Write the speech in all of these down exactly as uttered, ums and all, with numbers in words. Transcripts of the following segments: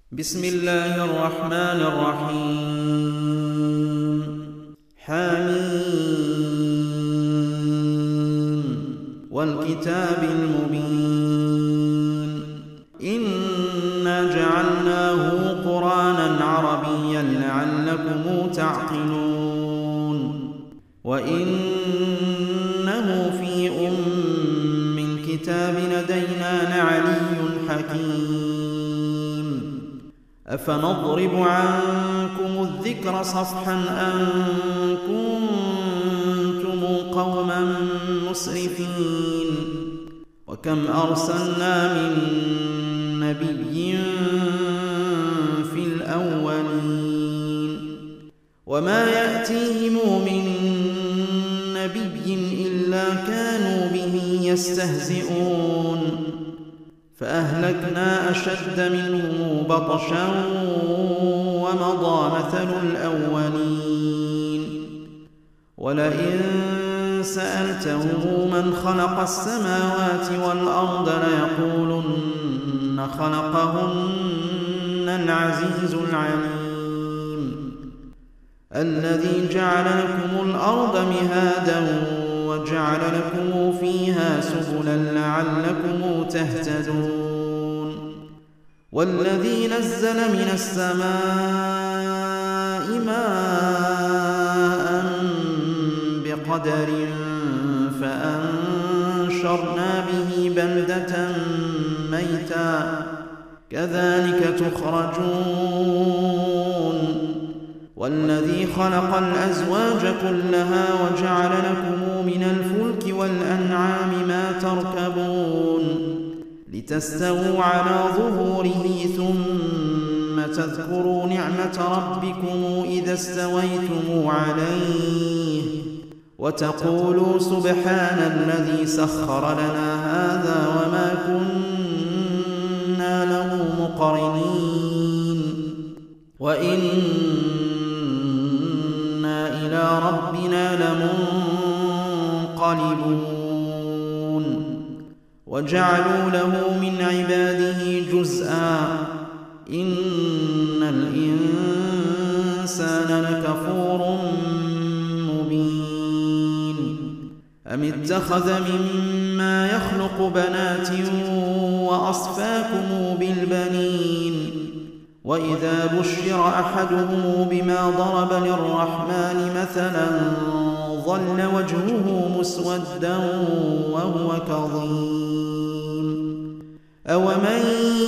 بسم الله الرحمن الرحيم. حميم والكتاب المبين إنا جعلناه قرآنا عربيا لعلكم تعقلون وإنه في أم الكتاب لدينا لعلي حكيم. أفنضرب عنكم الذكر صفحا أن كنتم قوما مسرفين. وكم أرسلنا من نبي في الأولين وما يأتيهم من نبي إلا كانوا به يستهزئون فأهلكنا أشد منهم بطشا ومضى مثل الأولين. ولئن سألتهم من خلق السماوات والأرض ليقولن خلقهن العزيز العليم الذي جعل لكم الأرض مهادا وجعل لكم فيها سبلا لعلكم تهتدون. والذي نزل من السماء ماء بقدر فأنشرنا به بلدة ميتا كذلك تخرجون. والذي خلق الأزواج كلها وجعل لكم من الفلك والأنعام ما تركبون لتستووا على ظهوره ثم تذكروا نعمة ربكم إذا استويتم عليه وتقولوا سبحان الذي سخر لنا هذا وما كنا له مقرنين وإنا إلى ربنا لمنقلبون. وجعلوا له من عباده جزءا إن الإنسان لكفور مبين. أم اتخذ مما يخلق بنات وأصفاكم بالبنين وإذا بشر أحدهم بما ضرب للرحمن مثلا ظل وجهه مسودا وهو كظيم. أومن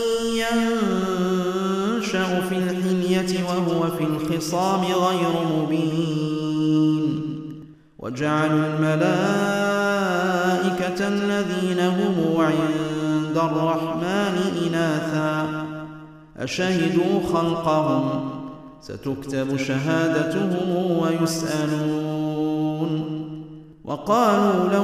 ينشأ في الحلية وهو في الخصام غير مبين. وجعلوا الملائكة الذين هم عند الرحمن إناثا أشهدوا خلقهم ستكتب شهادتهم ويسألون. وقالوا لو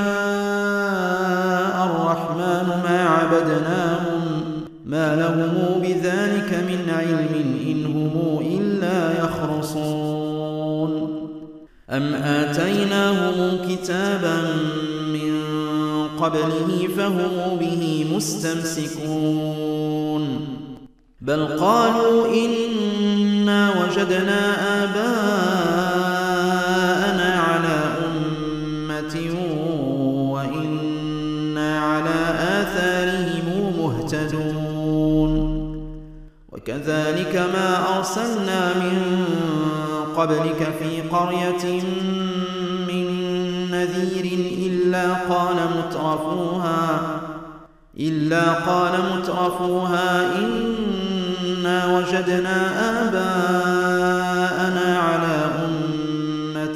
شاء الرحمن ما عبدناهم ما لهم بذلك من علم إن هم إلا يخرصون. أم آتيناهم كتابا من قبله فهم به مستمسكون بل قالوا إنا وجدنا آباءنا على أمة وإنا على آثارهم مهتدون. وكذلك ما أرسلنا من قبلك في قرية من نذير إلا قال مترفوها إلا قال مترفوها إنا وجدنا آباءنا على أمة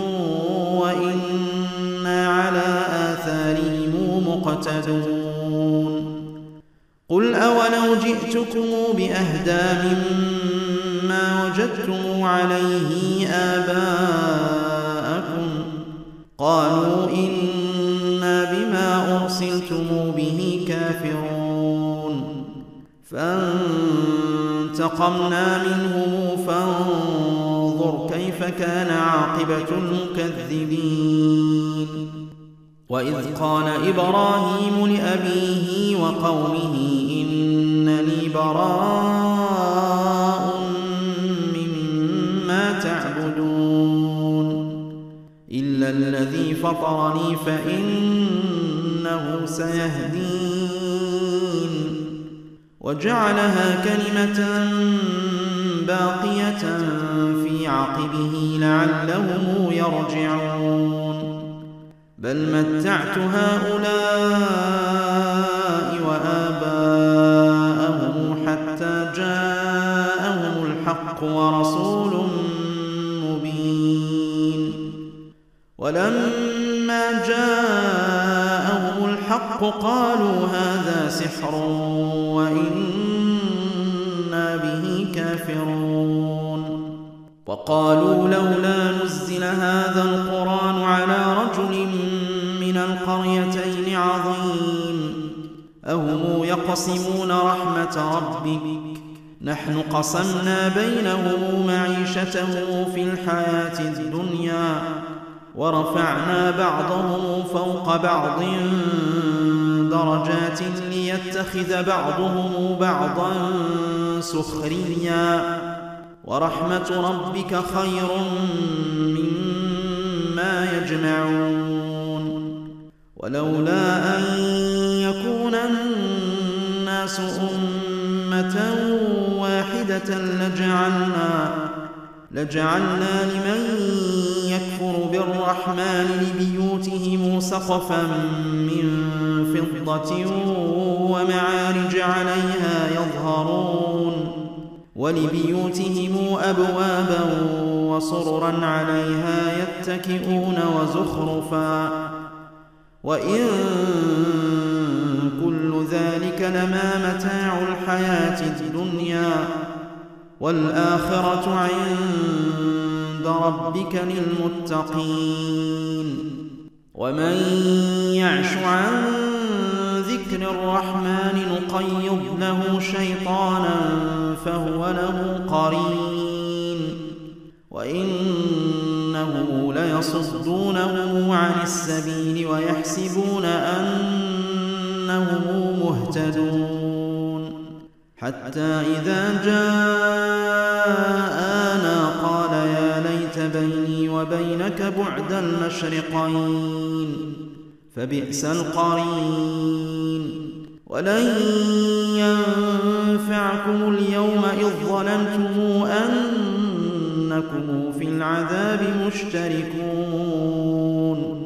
وإنا على آثارهم مقتدون. قل أولو جئتكم بأهدى مما وجدتم عليه آباءكم قالوا إنا بما أرسلتم به كافرون. فانتقمنا منهم فانظر كيف كان عاقبة المكذبين. وإذ قال إبراهيم لأبيه وقومه إنني براء فطرني فإنه سيهدين وجعلها كلمة باقية في عقبه لعلهم يرجعون بل متعت هؤلاء وآباءهم حتى جاءهم الحق ورسول مبين ولما جاءهم الحق قالوا هذا سحر وإنا به كافرون وقالوا لولا نزل هذا القرآن على رجل من القريتين عظيم أهم يقسمون رحمة ربك نحن قسمنا بينهم معيشتهم في الحياة الدنيا ورفعنا بعضهم فوق بعض درجات ليتخذ بعضهم بعضا سخريا ورحمة ربك خير مما يجمعون ولولا أن يكون الناس أمة واحدة لجعلنا لجعلنا لمن يكفر بالرحمن لبيوتهم سقفا من فضة ومعارج عليها يظهرون ولبيوتهم أبوابا وسررا عليها يتكئون وزخرفا وإن كل ذلك لما متاع الحياة الدنيا والآخرة عند ربك للمتقين ومن يعش عن ذكر الرحمن نقيض له شيطانا فهو له قرين وإنه ليصدونهم عن السبيل ويحسبون أنهم مهتدون حتى إذا جاءنا قال يا ليت بيني وبينك بعد المشرقين فبئس القرين ولن ينفعكم اليوم إذ ظلمتم أنكم في العذاب مشتركون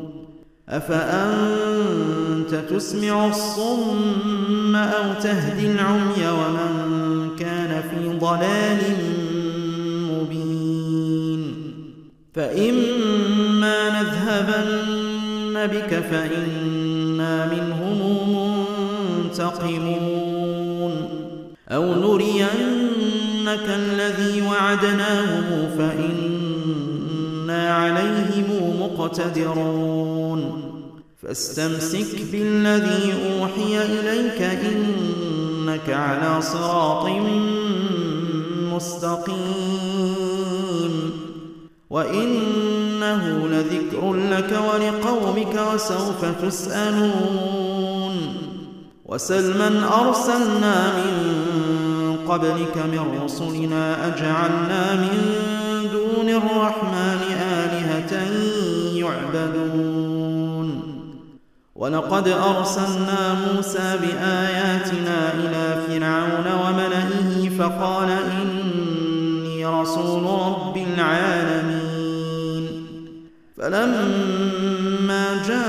أفأنت تسمع الصم أو تهدي العمي ومن كان في ضلال مبين فإما نذهبن بك فإنا منهم منتقمون أو نرينك الذي وعدناهم فإنا عليهم مقتدرون فاستمسك بالذي أوحي إليك إنك على صراط مستقيم وإنه لذكر لك ولقومك وسوف تسألون وسل من أرسلنا من قبلك من رسلنا أجعلنا من دون الرحمن آلهة يعبدون ولقد أرسلنا موسى بآياتنا إلى فرعون وملئه فقال إني رسول رب العالمين فلما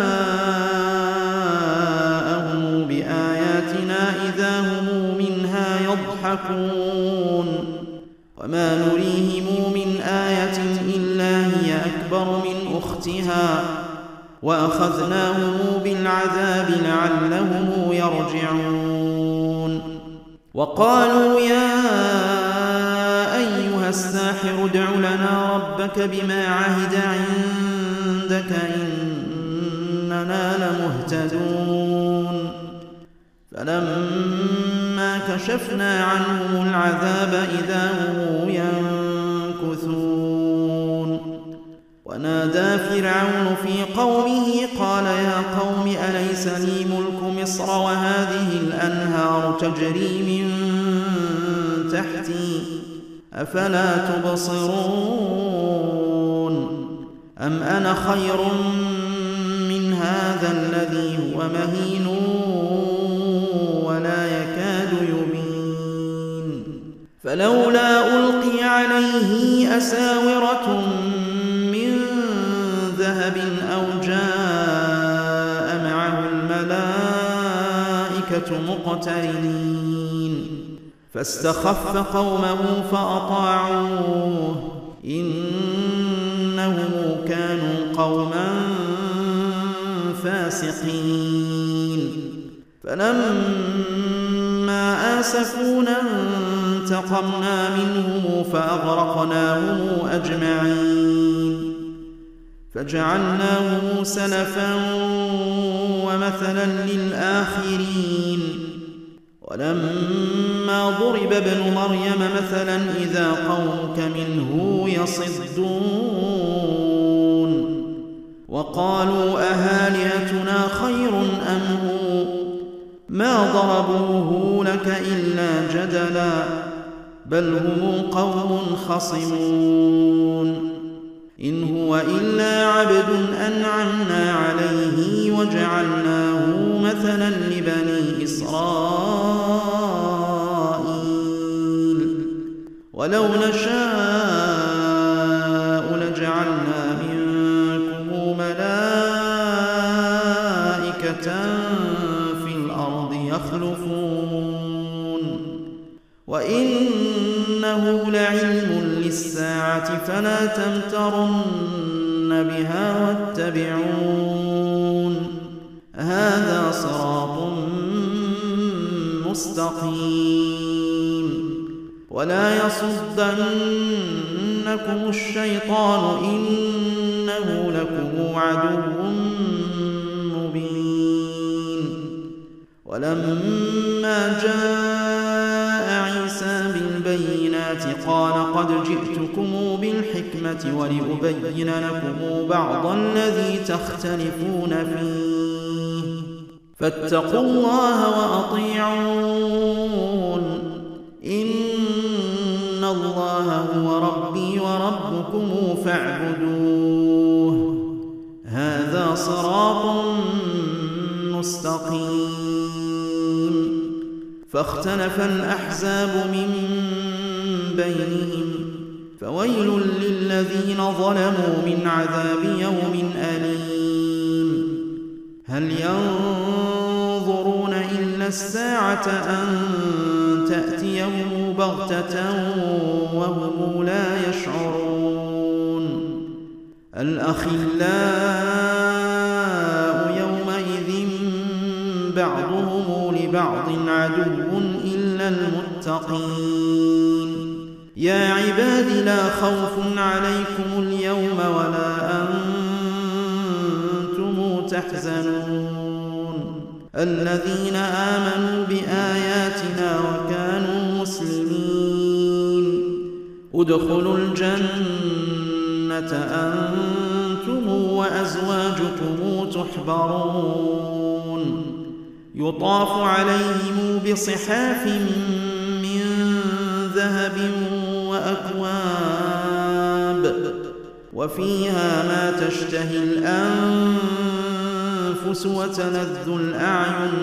جاءهم بآياتنا إذا هم منها يضحكون وما نريهم من آية إلا هي أكبر من أختها وأخذناهم بالعذاب لعلهم يرجعون وقالوا يا أيها الساحر ادع لنا ربك بما عهد عندك إننا لمهتدون فلما كشفنا عنهم العذاب إذا هم ينكثون ونادى فرعون في قومه قال يا قوم أليس لي ملك مصر وهذه الأنهار تجري من تحتي أفلا تبصرون أم أنا خير هذا الذي هو مهين ولا يكاد يبين فلولا ألقي عليه أساورة من ذهب أو جاء معه الملائكة مقترنين فاستخف قومه فأطاعوه إنهم كانوا قوما فاسقين فلما آسفونا انتقمنا منهم فأغرقناهم أجمعين فجعلناهم سلفا ومثلا للآخرين ولما ضرب ابن مريم مثلا إذا قومك منه يصدون وقالوا أهالهتنا خير أم هو ما ضربوه لك إلا جدلا بل هم قوم خصمون إن هو إلا عبد أنعمنا عليه وجعلناه مثلا لبني إسرائيل ولو نشاء لجعلنا منكم ملائكة في الأرض يخلفون وإنه لعلم للساعة فلا تمترن بها واتبعون هذا صراط مستقيم ولا يصدنكم الشيطان إنه لكم عدو مبين ولما جاء عيسى بالبينات قال قد جئتكم بالحكمة ولأبين لكم بعض الذي تختلفون فيه فاتقوا الله وأطيعون إن الله هو ربي وربكم فاعبدوه هذا صراط مستقيم فاختلف الأحزاب من بينهم فويل للذين ظلموا من عذاب يوم أليم هل ينظرون إلا الساعة أن تأتيهم بغتة وهم لا يشعرون الأخلاء يومئذ بعضهم لبعض عدو إلا المتقين يا عباد لا خوف عليكم اليوم ولا أنتم تحزنون الذين آمنوا بآياتنا وكانوا مسلمين ادخلوا الجنة أنتم وأزواجكم تحبرون يطاف عليهم بصحاف من ذهب وأكواب وفيها ما تشتهي الأنفس وتلذ الأعين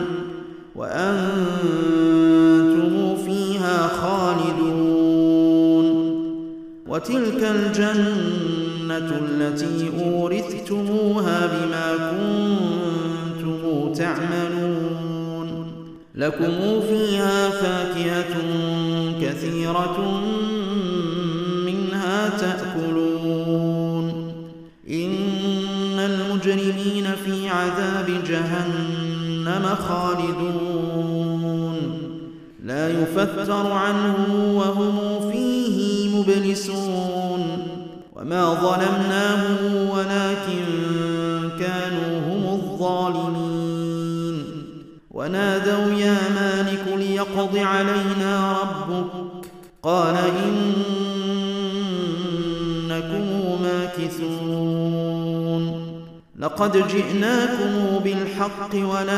وأنتم فيها خالدون وتلك الجنة التي أورثتموها بما كنتم تعملون لكم فيها فاكهة كثيرة منها تأكلون إن المجرمين في عذاب جهنم خالدون لا يفتر عنهم وهم فيه مبلسون وما ظلمناهم ولكن كانوا هم الظالمين ونادوا يا مالك ليقض علينا ربك قال إنكم ماكثون لقد جئناكم بالحق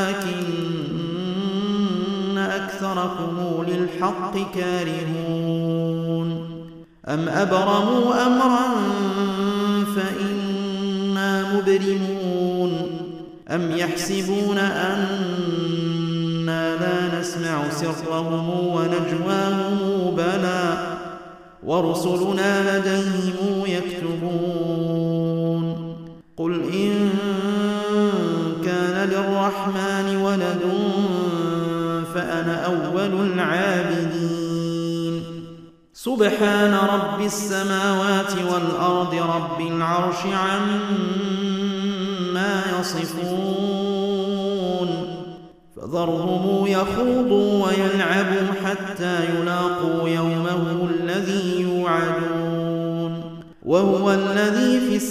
ولكن أكثركم للحق كارهون أم أبرموا أمرا فإنا مبرمون أم يحسبون أنا لا نسمع سرهم ونجواهم بلى ورسلنا لديهم يكتبون قل إن كان للرحمن ولد فأنا أول العابدين سبحان رب السماوات والأرض رب العرش عما يصفون فذرهم يخوضوا ويلعبوا حتى يلاقوا يومهم الذي يوعدون وهو الذي في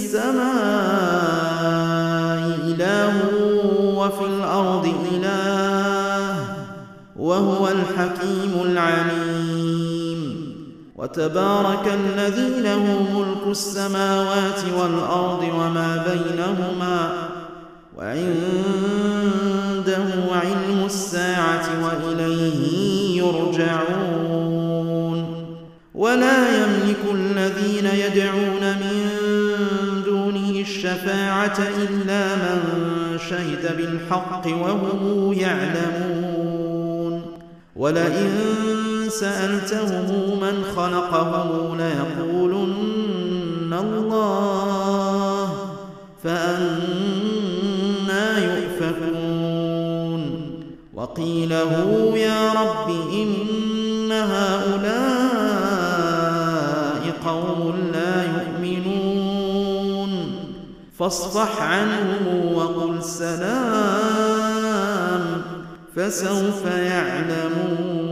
السماء إله وفي الأرض إله وهو الحكيم العليم وتبارك الذي له ملك السماوات والأرض وما بينهما وعنده علم الساعة وإليه يرجعون ولا يملك الذين يدعون من دونه الشفاعة إلا من شهد بالحق وهم يعلمون ولئن سألتهم من خلقهم ليقولن الله فأنى يؤفكون وقيله يا رب إن هؤلاء قوم لا يؤمنون فاصفح عنهم وقل سلام فسوف يعلمون.